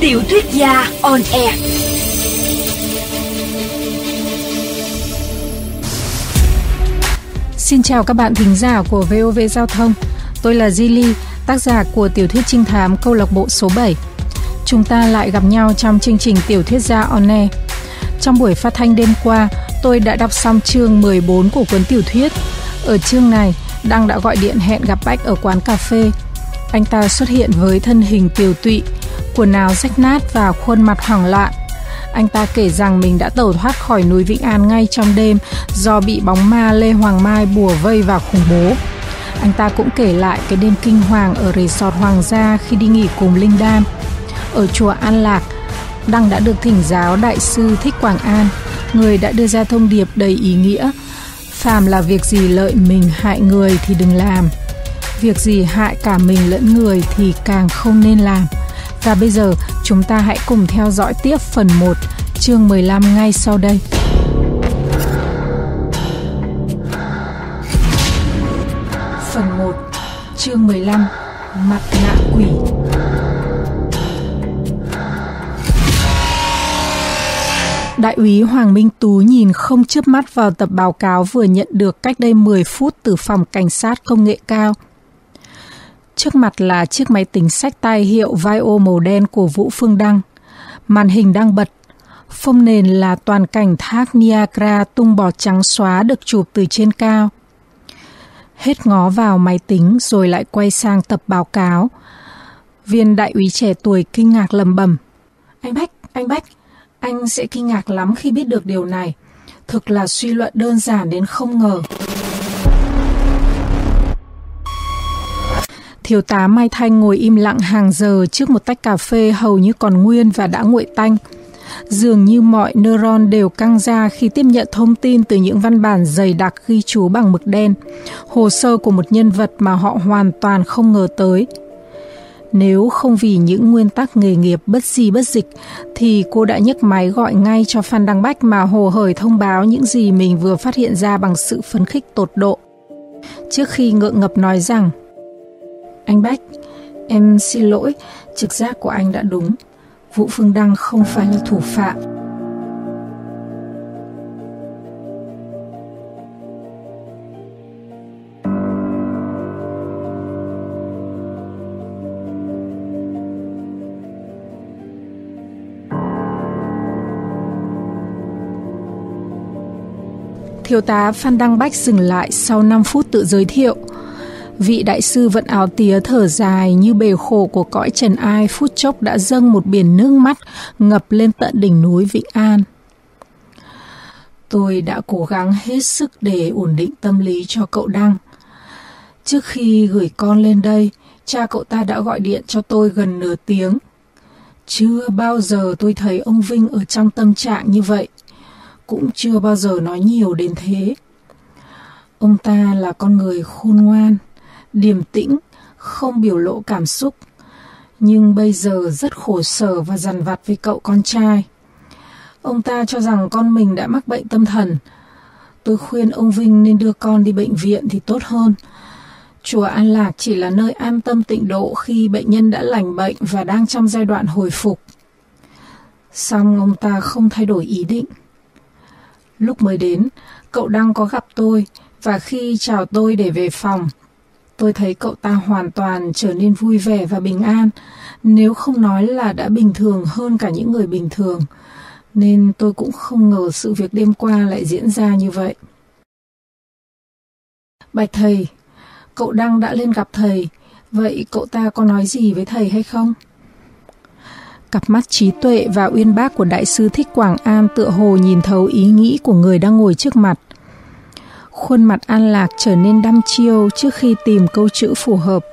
Tiểu thuyết gia on air. Xin chào các bạn thính giả của VOV Giao thông. Tôi là Zili, tác giả của tiểu thuyết trinh thám câu lạc bộ số 7. Chúng ta lại gặp nhau trong chương trình Tiểu thuyết gia on air. Trong buổi phát thanh đêm qua, tôi đã đọc xong chương 14 của cuốn tiểu thuyết. Ở chương này, Đăng đã gọi điện hẹn gặp Bách ở quán cà phê. Anh ta xuất hiện với thân hình tiều tụy, quần áo rách nát và khuôn mặt hoảng loạn. Anh ta kể rằng mình đã tẩu thoát khỏi núi Vĩnh An ngay trong đêm do bị bóng ma Lê Hoàng Mai bủa vây và khủng bố. Anh ta cũng kể lại cái đêm kinh hoàng ở resort Hoàng gia khi đi nghỉ cùng Linh Đan. Ở chùa An Lạc, Đăng đã được thỉnh giáo Đại sư Thích Quảng An, người đã đưa ra thông điệp đầy ý nghĩa: phàm là việc gì lợi mình hại người thì đừng làm, việc gì hại cả mình lẫn người thì càng không nên làm. Và bây giờ chúng ta hãy cùng theo dõi tiếp phần 1, chương 15 ngay sau đây. Phần 1, chương 15, mặt nạ quỷ. Đại úy Hoàng Minh Tú nhìn không chớp mắt vào tập báo cáo vừa nhận được cách đây 10 phút từ phòng cảnh sát công nghệ cao. Trước mặt là chiếc máy tính xách tay hiệu Vaio màu đen của Vũ Phương Đăng. Màn hình đang bật. Phông nền là toàn cảnh thác Niagara tung bọt trắng xóa được chụp từ trên cao. Hết ngó vào máy tính rồi lại quay sang tập báo cáo. Viên đại úy trẻ tuổi kinh ngạc lẩm bẩm: Anh Bách, anh sẽ kinh ngạc lắm khi biết được điều này. Thực là suy luận đơn giản đến không ngờ. Thiếu tá Mai Thanh ngồi im lặng hàng giờ trước một tách cà phê hầu như còn nguyên và đã nguội tanh. Dường như mọi neuron đều căng ra khi tiếp nhận thông tin từ những văn bản dày đặc ghi chú bằng mực đen, hồ sơ của một nhân vật mà họ hoàn toàn không ngờ tới. Nếu không vì những nguyên tắc nghề nghiệp bất di bất dịch, thì cô đã nhấc máy gọi ngay cho Phan Đăng Bách mà hồ hởi thông báo những gì mình vừa phát hiện ra bằng sự phấn khích tột độ. Trước khi ngượng ngập nói rằng: Anh Bách, em xin lỗi, trực giác của anh đã đúng. Vũ Phương Đăng không phải là thủ phạm. Thiếu tá Phan Đăng Bách dừng lại sau 5 phút tự giới thiệu. Vị đại sư vận áo tía thở dài như bể khổ của cõi trần ai phút chốc đã dâng một biển nước mắt ngập lên tận đỉnh núi Vĩnh An. Tôi đã cố gắng hết sức để ổn định tâm lý cho cậu Đăng. Trước khi gửi con lên đây, cha cậu ta đã gọi điện cho tôi gần nửa tiếng. Chưa bao giờ tôi thấy ông Vinh ở trong tâm trạng như vậy. Cũng chưa bao giờ nói nhiều đến thế. Ông ta là con người khôn ngoan, điềm tĩnh, không biểu lộ cảm xúc, nhưng bây giờ rất khổ sở và dằn vặt với cậu con trai. Ông ta cho rằng con mình đã mắc bệnh tâm thần. Tôi khuyên ông Vinh nên đưa con đi bệnh viện thì tốt hơn. Chùa An Lạc chỉ là nơi an tâm tịnh độ khi bệnh nhân đã lành bệnh và đang trong giai đoạn hồi phục. Song ông ta không thay đổi ý định. Lúc mới đến, cậu Đăng có gặp tôi, và khi chào tôi để về phòng, tôi thấy cậu ta hoàn toàn trở nên vui vẻ và bình an, nếu không nói là đã bình thường hơn cả những người bình thường, nên tôi cũng không ngờ sự việc đêm qua lại diễn ra như vậy. Bạch thầy, cậu Đăng đã lên gặp thầy, vậy cậu ta có nói gì với thầy hay không? Cặp mắt trí tuệ và uyên bác của đại sư Thích Quảng An tựa hồ nhìn thấu ý nghĩ của người đang ngồi trước mặt. Khuôn mặt An Lạc trở nên đăm chiêu trước khi tìm câu chữ phù hợp.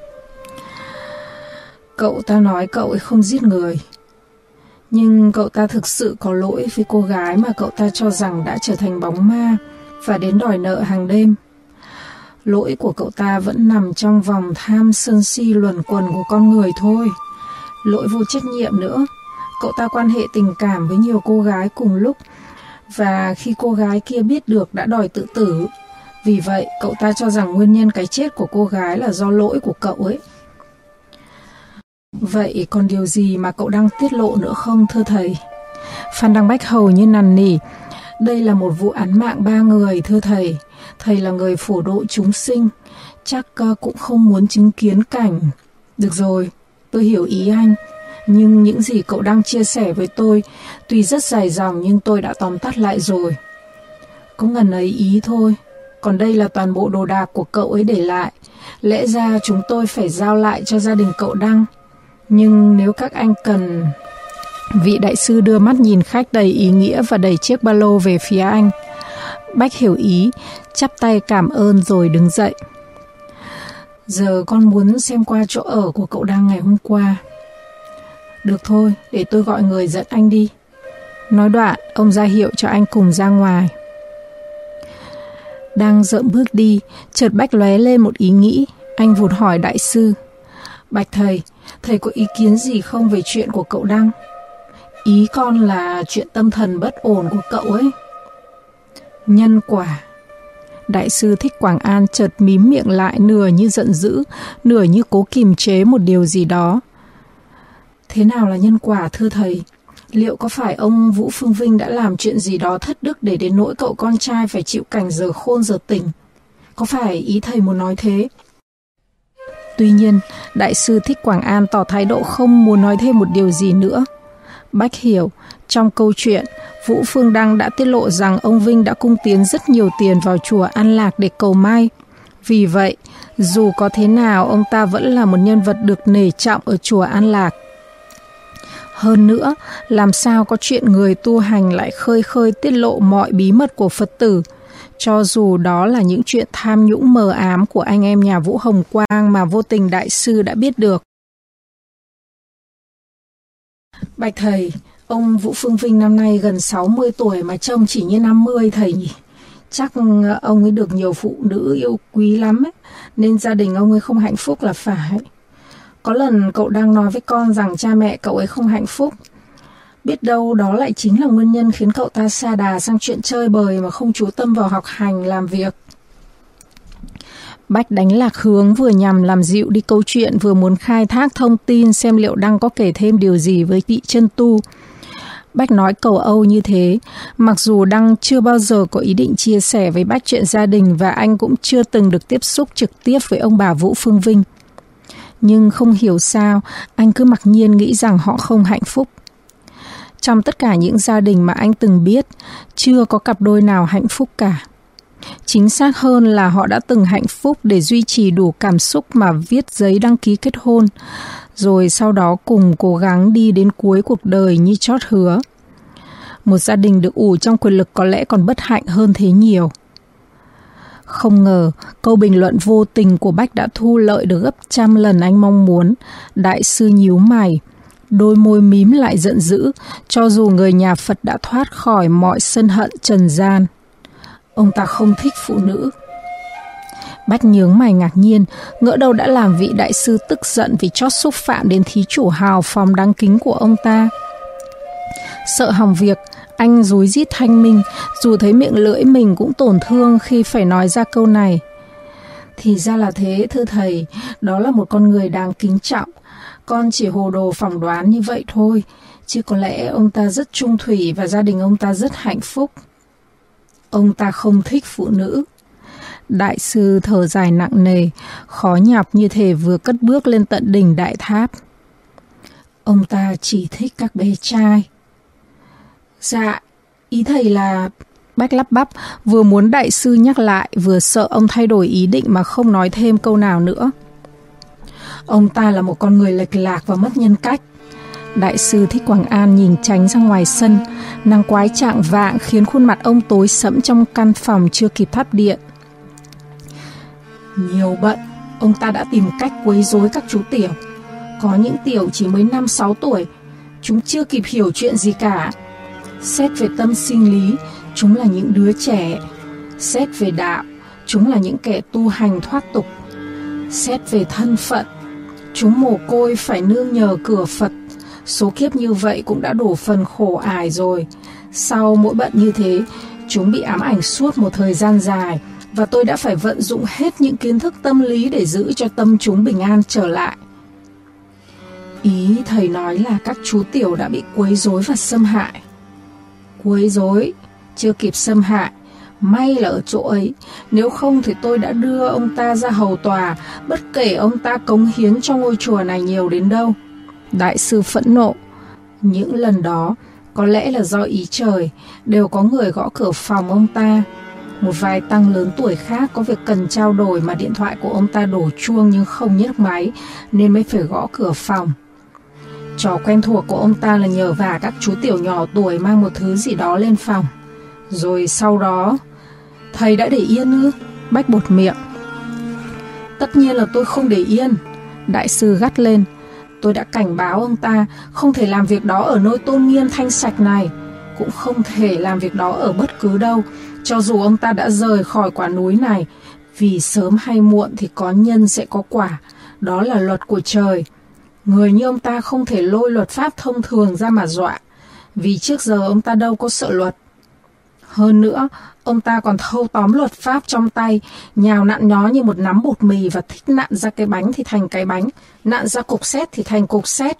Cậu ta nói cậu ấy không giết người, nhưng cậu ta thực sự có lỗi với cô gái mà cậu ta cho rằng đã trở thành bóng ma và đến đòi nợ hàng đêm. Lỗi của cậu ta vẫn nằm trong vòng tham sân si luẩn quẩn của con người thôi. Lỗi vô trách nhiệm nữa. Cậu ta quan hệ tình cảm với nhiều cô gái cùng lúc, và khi cô gái kia biết được đã đòi tự tử. Vì vậy, cậu ta cho rằng nguyên nhân cái chết của cô gái là do lỗi của cậu ấy. Vậy còn điều gì mà cậu đang tiết lộ nữa không thưa thầy? Phan Đăng Bách hầu như nằn nỉ. Đây là một vụ án mạng 3 người thưa thầy. Thầy là người phổ độ chúng sinh, chắc cũng không muốn chứng kiến cảnh. Được rồi, tôi hiểu ý anh. Nhưng những gì cậu đang chia sẻ với tôi tuy rất dài dòng nhưng tôi đã tóm tắt lại rồi. Có ngần ấy ý thôi. Còn đây là toàn bộ đồ đạc của cậu ấy để lại. Lẽ ra chúng tôi phải giao lại cho gia đình cậu Đăng. Nhưng nếu các anh cần... Vị đại sư đưa mắt nhìn khách đầy ý nghĩa và đẩy chiếc ba lô về phía anh. Bách hiểu ý, chắp tay cảm ơn rồi đứng dậy. Giờ con muốn xem qua chỗ ở của cậu Đăng ngày hôm qua. Được thôi, để tôi gọi người dẫn anh đi. Nói đoạn, ông ra hiệu cho anh cùng ra ngoài. Đang dợm bước đi, chợt Bách lóe lên một ý nghĩ. Anh vụt hỏi đại sư. Bạch thầy, thầy có ý kiến gì không về chuyện của cậu Đăng? Ý con là chuyện tâm thần bất ổn của cậu ấy. Nhân quả. Đại sư Thích Quảng An chợt mím miệng lại, nửa như giận dữ, nửa như cố kìm chế một điều gì đó. Thế nào là nhân quả thưa thầy? Liệu có phải ông Vũ Phương Vinh đã làm chuyện gì đó thất đức để đến nỗi cậu con trai phải chịu cảnh giờ khôn giờ tỉnh? Có phải ý thầy muốn nói thế? Tuy nhiên, đại sư Thích Quảng An tỏ thái độ không muốn nói thêm một điều gì nữa. Bách hiểu, trong câu chuyện, Vũ Phương Đăng đã tiết lộ rằng ông Vinh đã cung tiến rất nhiều tiền vào chùa An Lạc để cầu may. Vì vậy, dù có thế nào, ông ta vẫn là một nhân vật được nể trọng ở chùa An Lạc. Hơn nữa, làm sao có chuyện người tu hành lại khơi khơi tiết lộ mọi bí mật của Phật tử, cho dù đó là những chuyện tham nhũng mờ ám của anh em nhà Vũ Hồng Quang mà vô tình đại sư đã biết được. Bạch thầy, ông Vũ Phương Vinh năm nay gần 60 tuổi mà trông chỉ như 50 thầy nhỉ? Chắc ông ấy được nhiều phụ nữ yêu quý lắm ấy, nên gia đình ông ấy không hạnh phúc là phải. Có lần cậu đang nói với con rằng cha mẹ cậu ấy không hạnh phúc. Biết đâu đó lại chính là nguyên nhân khiến cậu ta sa đà sang chuyện chơi bời mà không chú tâm vào học hành, làm việc. Bách đánh lạc hướng, vừa nhằm làm dịu đi câu chuyện, vừa muốn khai thác thông tin xem liệu Đăng có kể thêm điều gì với vị chân tu. Bách nói cầu âu như thế, mặc dù Đăng chưa bao giờ có ý định chia sẻ với Bách chuyện gia đình và anh cũng chưa từng được tiếp xúc trực tiếp với ông bà Vũ Phương Vinh. Nhưng không hiểu sao, anh cứ mặc nhiên nghĩ rằng họ không hạnh phúc. Trong tất cả những gia đình mà anh từng biết, chưa có cặp đôi nào hạnh phúc cả. Chính xác hơn là họ đã từng hạnh phúc để duy trì đủ cảm xúc mà viết giấy đăng ký kết hôn, rồi sau đó cùng cố gắng đi đến cuối cuộc đời như chót hứa. Một gia đình được ủ trong quyền lực có lẽ còn bất hạnh hơn thế nhiều. Không ngờ, câu bình luận vô tình của Bách đã thu lợi được gấp trăm lần anh mong muốn. Đại sư nhíu mày, đôi môi mím lại giận dữ, cho dù người nhà Phật đã thoát khỏi mọi sân hận trần gian. Ông ta không thích phụ nữ. Bách nhướng mày ngạc nhiên, ngỡ đâu đã làm vị đại sư tức giận vì chót xúc phạm đến thí chủ hào phóng đáng kính của ông ta. Sợ hỏng việc, anh rúi rít thanh minh, dù thấy miệng lưỡi mình cũng tổn thương khi phải nói ra câu này. Thì ra là thế thưa thầy, đó là một con người đáng kính trọng. Con chỉ hồ đồ phỏng đoán như vậy thôi, chứ có lẽ ông ta rất trung thủy và gia đình ông ta rất hạnh phúc. Ông ta không thích phụ nữ. Đại sư thở dài nặng nề, khó nhọc như thể vừa cất bước lên tận đỉnh đại tháp. Ông ta chỉ thích các bé trai. Dạ, ý thầy là... Bách lắp bắp, vừa muốn đại sư nhắc lại, vừa sợ ông thay đổi ý định mà không nói thêm câu nào nữa. Ông ta là một con người lệch lạc và mất nhân cách. Đại sư Thích Quảng An nhìn tránh ra ngoài sân, nắng quái chạng vạng khiến khuôn mặt ông tối sẫm trong căn phòng chưa kịp thắp điện. Nhiều bận, ông ta đã tìm cách quấy rối các chú tiểu. Có những tiểu chỉ mới 5-6 tuổi, chúng chưa kịp hiểu chuyện gì cả. Xét về tâm sinh lý, chúng là những đứa trẻ. Xét về đạo, chúng là những kẻ tu hành thoát tục. Xét về thân phận, chúng mồ côi phải nương nhờ cửa Phật. Số kiếp như vậy cũng đã đủ phần khổ ải rồi. Sau mỗi bận như thế, chúng bị ám ảnh suốt một thời gian dài, và tôi đã phải vận dụng hết những kiến thức tâm lý để giữ cho tâm chúng bình an trở lại. Ý thầy nói là các chú tiểu đã bị quấy rối và xâm hại. Quấy rối, chưa kịp xâm hại. May là ở chỗ ấy, nếu không thì tôi đã đưa ông ta ra hầu tòa, bất kể ông ta cống hiến cho ngôi chùa này nhiều đến đâu. Đại sư phẫn nộ. Những lần đó, có lẽ là do ý trời, đều có người gõ cửa phòng ông ta. Một vài tăng lớn tuổi khác có việc cần trao đổi mà điện thoại của ông ta đổ chuông nhưng không nhấc máy, nên mới phải gõ cửa phòng. Trò quen thuộc của ông ta là nhờ vả các chú tiểu nhỏ tuổi mang một thứ gì đó lên phòng. Rồi sau đó, thầy đã để yên ư? Bách bột miệng. Tất nhiên là tôi không để yên. Đại sư gắt lên. Tôi đã cảnh báo ông ta không thể làm việc đó ở nơi tôn nghiêm thanh sạch này, cũng không thể làm việc đó ở bất cứ đâu, cho dù ông ta đã rời khỏi quả núi này, vì sớm hay muộn thì có nhân sẽ có quả. Đó là luật của trời. Người như ông ta không thể lôi luật pháp thông thường ra mà dọa, vì trước giờ ông ta đâu có sợ luật. Hơn nữa, ông ta còn thâu tóm luật pháp trong tay, nhào nặn nó như một nắm bột mì và thích nặn ra cái bánh thì thành cái bánh, nặn ra cục sét thì thành cục sét.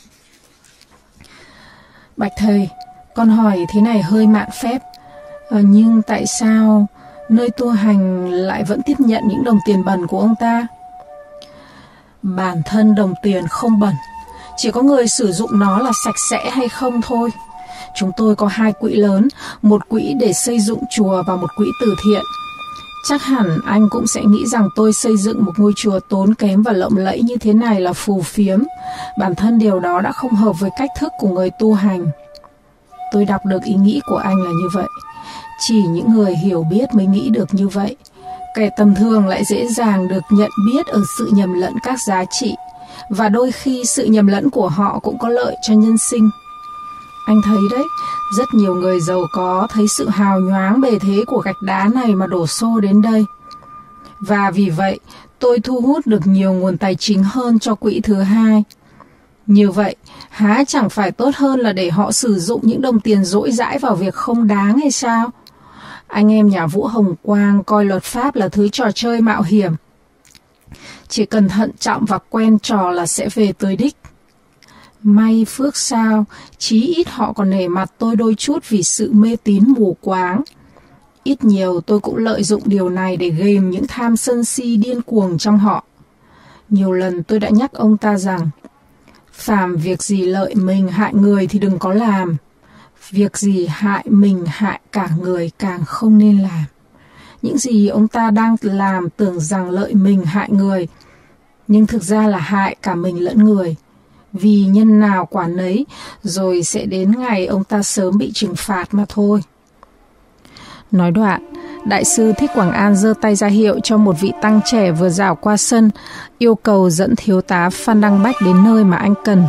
Bạch thầy, con hỏi thế này hơi mạn phép, nhưng tại sao nơi tu hành lại vẫn tiếp nhận những đồng tiền bẩn của ông ta? Bản thân đồng tiền không bẩn, chỉ có người sử dụng nó là sạch sẽ hay không thôi. Chúng tôi có 2 quỹ lớn, một quỹ để xây dựng chùa và một quỹ từ thiện. Chắc hẳn anh cũng sẽ nghĩ rằng tôi xây dựng một ngôi chùa tốn kém và lộng lẫy như thế này là phù phiếm. Bản thân điều đó đã không hợp với cách thức của người tu hành. Tôi đọc được ý nghĩ của anh là như vậy. Chỉ những người hiểu biết mới nghĩ được như vậy. Kẻ tầm thường lại dễ dàng được nhận biết ở sự nhầm lẫn các giá trị, và đôi khi sự nhầm lẫn của họ cũng có lợi cho nhân sinh. Anh thấy đấy, rất nhiều người giàu có thấy sự hào nhoáng bề thế của gạch đá này mà đổ xô đến đây. Và vì vậy, tôi thu hút được nhiều nguồn tài chính hơn cho quỹ thứ 2. Như vậy, há chẳng phải tốt hơn là để họ sử dụng những đồng tiền dỗi dãi vào việc không đáng hay sao? Anh em nhà Vũ Hồng Quang coi luật pháp là thứ trò chơi mạo hiểm. Chỉ cần thận trọng và quen trò là sẽ về tới đích. May phước sao, chí ít họ còn nể mặt tôi đôi chút vì sự mê tín mù quáng. Ít nhiều tôi cũng lợi dụng điều này để ghềm những tham sân si điên cuồng trong họ. Nhiều lần tôi đã nhắc ông ta rằng, phàm việc gì lợi mình hại người thì đừng có làm. Việc gì hại mình hại cả người càng không nên làm. Những gì ông ta đang làm tưởng rằng lợi mình hại người, nhưng thực ra là hại cả mình lẫn người. Vì nhân nào quả nấy, rồi sẽ đến ngày ông ta sớm bị trừng phạt mà thôi. Nói đoạn, Đại sư Thích Quảng An giơ tay ra hiệu cho một vị tăng trẻ vừa dạo qua sân, yêu cầu dẫn thiếu tá Phan Đăng Bách đến nơi mà anh cần.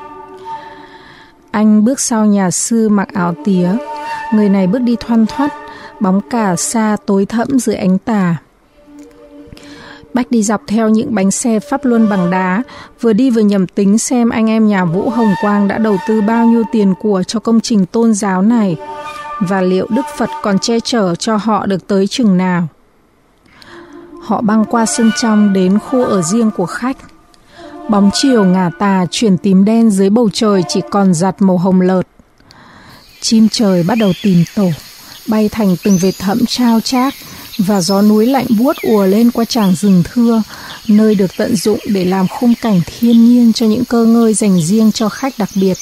Anh bước sau nhà sư mặc áo tía. Người này bước đi thoăn thoắt, bóng cà sa tối thẫm dưới ánh tà. Bách đi dọc theo những bánh xe Pháp Luân bằng đá, vừa đi vừa nhầm tính xem anh em nhà Vũ Hồng Quang đã đầu tư bao nhiêu tiền của cho công trình tôn giáo này, và liệu Đức Phật còn che chở cho họ được tới chừng nào. Họ băng qua sân trong đến khu ở riêng của khách. Bóng chiều ngả tà chuyển tím đen dưới bầu trời chỉ còn giặt màu hồng lợt. Chim trời bắt đầu tìm tổ, bay thành từng vệt thẫm chao chác, và gió núi lạnh buốt ùa lên qua tràng rừng thưa, nơi được tận dụng để làm khung cảnh thiên nhiên cho những cơ ngơi dành riêng cho khách đặc biệt.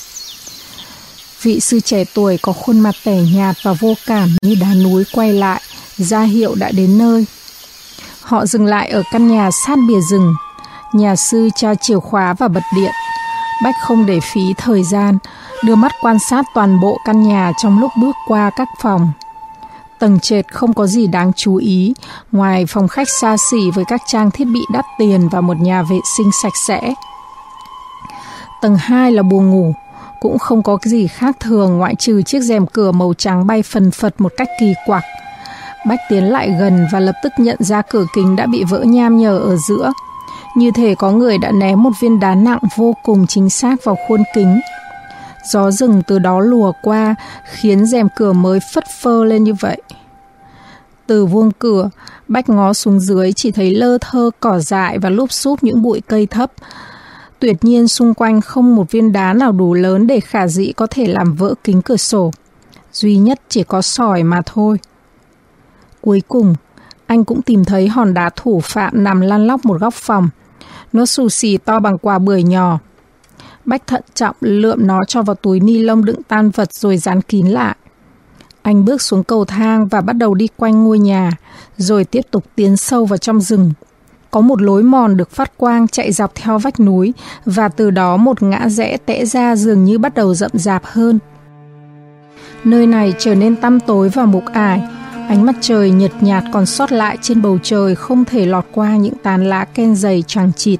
Vị sư trẻ tuổi có khuôn mặt tẻ nhạt và vô cảm như đá núi quay lại, ra hiệu đã đến nơi. Họ dừng lại ở căn nhà sát bìa rừng. Nhà sư trao chìa khóa và bật điện. Bách không để phí thời gian, đưa mắt quan sát toàn bộ căn nhà trong lúc bước qua các phòng. Tầng trệt không có gì đáng chú ý, ngoài phòng khách xa xỉ với các trang thiết bị đắt tiền và một nhà vệ sinh sạch sẽ. Tầng 2 là buồng ngủ, cũng không có cái gì khác thường ngoại trừ chiếc rèm cửa màu trắng bay phần phật một cách kỳ quặc. Bách tiến lại gần và lập tức nhận ra cửa kính đã bị vỡ nham nhở ở giữa. Như thể có người đã ném một viên đá nặng vô cùng chính xác vào khuôn kính. Gió rừng từ đó lùa qua, khiến rèm cửa mới phất phơ lên như vậy. Từ vuông cửa, Bách ngó xuống dưới chỉ thấy lơ thơ cỏ dại và lúp xúp những bụi cây thấp. Tuyệt nhiên xung quanh không một viên đá nào đủ lớn để khả dĩ có thể làm vỡ kính cửa sổ. Duy nhất chỉ có sỏi mà thôi. Cuối cùng, anh cũng tìm thấy hòn đá thủ phạm nằm lăn lóc một góc phòng. Nó xù xì to bằng quả bưởi nhỏ. Bách thận trọng lượm nó cho vào túi ni lông đựng tang vật rồi dán kín lại. Anh bước xuống cầu thang và bắt đầu đi quanh ngôi nhà, rồi tiếp tục tiến sâu vào trong rừng. Có một lối mòn được phát quang chạy dọc theo vách núi, và từ đó một ngã rẽ tẽ ra dường như bắt đầu rậm rạp hơn. Nơi này trở nên tăm tối và mục ải. Ánh mặt trời nhợt nhạt còn sót lại trên bầu trời không thể lọt qua những tán lá ken dày chằng chịt.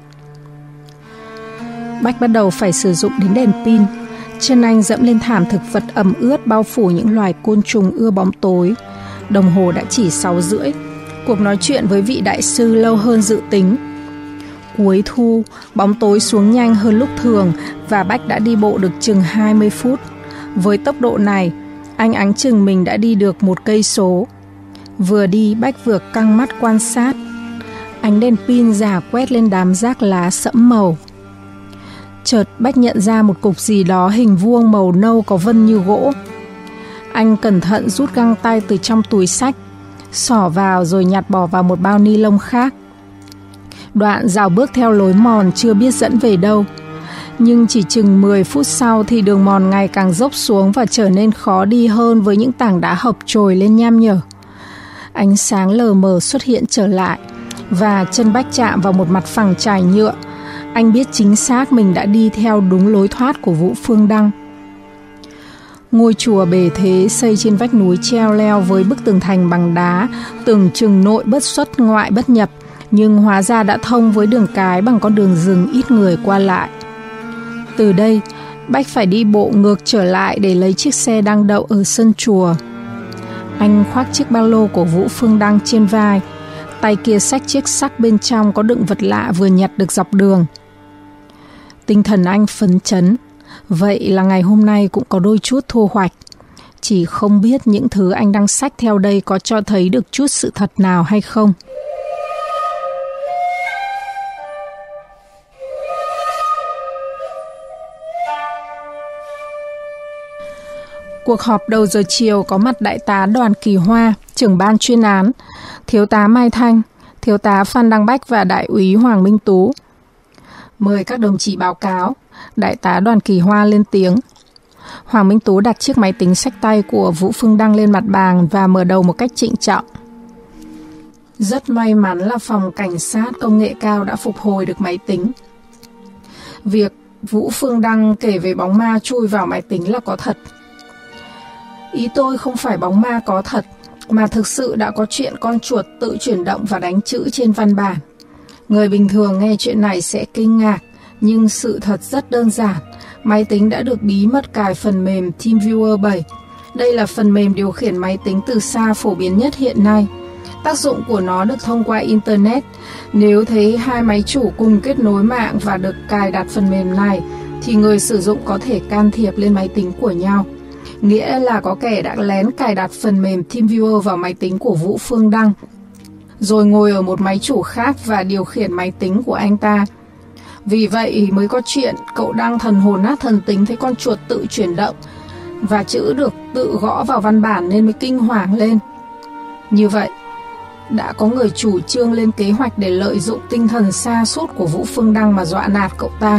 Bách bắt đầu phải sử dụng đến đèn pin. Chân anh dẫm lên thảm thực vật ẩm ướt bao phủ những loài côn trùng ưa bóng tối. Đồng hồ đã chỉ 6:30. Cuộc nói chuyện với vị đại sư lâu hơn dự tính. Cuối thu, bóng tối xuống nhanh hơn lúc thường và Bách đã đi bộ được chừng 20 phút. Với tốc độ này, anh áng chừng mình đã đi được 1 cây số. Vừa đi, Bách vừa căng mắt quan sát. Ánh đèn pin rả quét lên đám rác lá sẫm màu. Chợt Bách nhận ra một cục gì đó hình vuông màu nâu có vân như gỗ. Anh cẩn thận rút găng tay từ trong túi xách, xỏ vào rồi nhặt bỏ vào một bao ni lông khác. Đoạn rào bước theo lối mòn chưa biết dẫn về đâu. Nhưng chỉ chừng 10 phút sau thì đường mòn ngày càng dốc xuống và trở nên khó đi hơn với những tảng đá hộc trồi lên nham nhở. Ánh sáng lờ mờ xuất hiện trở lại và chân Bách chạm vào một mặt phẳng trải nhựa. Anh biết chính xác mình đã đi theo đúng lối thoát của Vũ Phương Đăng. Ngôi chùa bề thế xây trên vách núi treo leo với bức tường thành bằng đá, tưởng chừng nội bất xuất ngoại bất nhập, nhưng hóa ra đã thông với đường cái bằng con đường rừng ít người qua lại. Từ đây, Bách phải đi bộ ngược trở lại để lấy chiếc xe đang đậu ở sân chùa. Anh khoác chiếc ba lô của Vũ Phương Đăng trên vai, tay kia xách chiếc xắc bên trong có đựng vật lạ vừa nhặt được dọc đường. Tinh thần anh phấn chấn, vậy là ngày hôm nay cũng có đôi chút thu hoạch. Chỉ không biết những thứ anh đang xách theo đây có cho thấy được chút sự thật nào hay không. Cuộc họp đầu giờ chiều có mặt Đại tá Đoàn Kỳ Hoa, trưởng ban chuyên án, Thiếu tá Mai Thanh, Thiếu tá Phan Đăng Bách và Đại úy Hoàng Minh Tú. Mời các đồng chí báo cáo. Đại tá Đoàn Kỳ Hoa lên tiếng. Hoàng Minh Tú đặt chiếc máy tính xách tay của Vũ Phương Đăng lên mặt bàn và mở đầu một cách trịnh trọng. Rất may mắn là phòng cảnh sát công nghệ cao đã phục hồi được máy tính. Việc Vũ Phương Đăng kể về bóng ma chui vào máy tính là có thật. Ý tôi không phải bóng ma có thật, mà thực sự đã có chuyện con chuột tự chuyển động và đánh chữ trên văn bản. Người bình thường nghe chuyện này sẽ kinh ngạc, nhưng sự thật rất đơn giản. Máy tính đã được bí mật cài phần mềm TeamViewer 7. Đây là phần mềm điều khiển máy tính từ xa phổ biến nhất hiện nay. Tác dụng của nó được thông qua Internet. Nếu thấy hai máy chủ cùng kết nối mạng và được cài đặt phần mềm này, thì người sử dụng có thể can thiệp lên máy tính của nhau. Nghĩa là có kẻ đã lén cài đặt phần mềm TeamViewer vào máy tính của Vũ Phương Đăng, rồi ngồi ở một máy chủ khác và điều khiển máy tính của anh ta. Vì vậy mới có chuyện cậu Đăng thần hồn nát thần tính thấy con chuột tự chuyển động và chữ được tự gõ vào văn bản nên mới kinh hoàng lên. Như vậy, đã có người chủ trương lên kế hoạch để lợi dụng tinh thần sa sút của Vũ Phương Đăng mà dọa nạt cậu ta.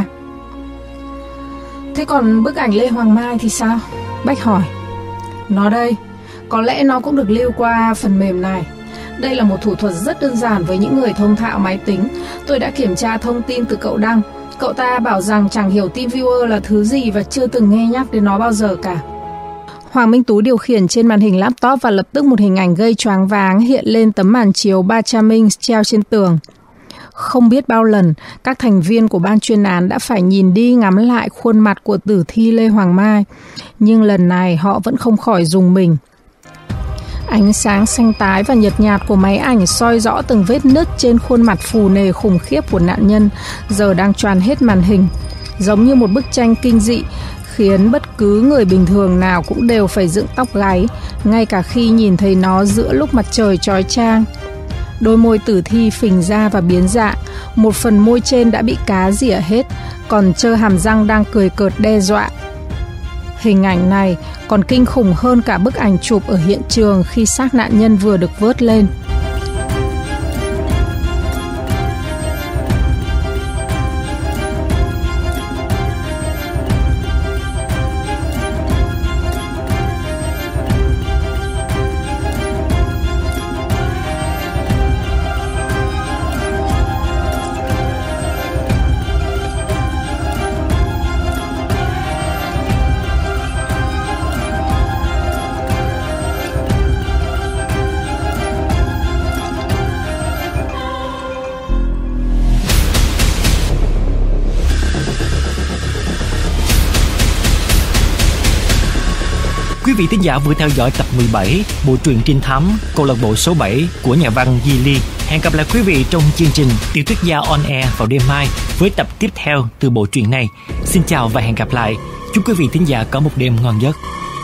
Thế còn bức ảnh Lê Hoàng Mai thì sao? Bách hỏi. Nó đây, có lẽ nó cũng được lưu qua phần mềm này. Đây là một thủ thuật rất đơn giản với những người thông thạo máy tính. Tôi đã kiểm tra thông tin từ cậu Đăng. Cậu ta bảo rằng chẳng hiểu TeamViewer là thứ gì và chưa từng nghe nhắc đến nó bao giờ cả. Hoàng Minh Tú điều khiển trên màn hình laptop và lập tức một hình ảnh gây choáng váng hiện lên tấm màn chiếu 300 inch treo trên tường. Không biết bao lần, các thành viên của ban chuyên án đã phải nhìn đi ngắm lại khuôn mặt của tử thi Lê Hoàng Mai, nhưng lần này họ vẫn không khỏi rùng mình. Ánh sáng xanh tái và nhợt nhạt của máy ảnh soi rõ từng vết nứt trên khuôn mặt phù nề khủng khiếp của nạn nhân giờ đang choàn hết màn hình, giống như một bức tranh kinh dị, khiến bất cứ người bình thường nào cũng đều phải dựng tóc gáy, ngay cả khi nhìn thấy nó giữa lúc mặt trời chói chang. Đôi môi tử thi phình ra và biến dạng, một phần môi trên đã bị cá rỉa hết, còn trơ hàm răng đang cười cợt đe dọa. Hình ảnh này còn kinh khủng hơn cả bức ảnh chụp ở hiện trường khi xác nạn nhân vừa được vớt lên. Quý vị thính giả vừa theo dõi tập 17 bộ truyện trinh thám câu lạc bộ số 7 của nhà văn Di Ly. Hẹn gặp lại quý vị trong chương trình Tiểu Thuyết Gia On Air vào đêm mai với tập tiếp theo từ bộ truyện này. Xin chào và hẹn gặp lại. Chúc quý vị thính giả có một đêm ngon giấc.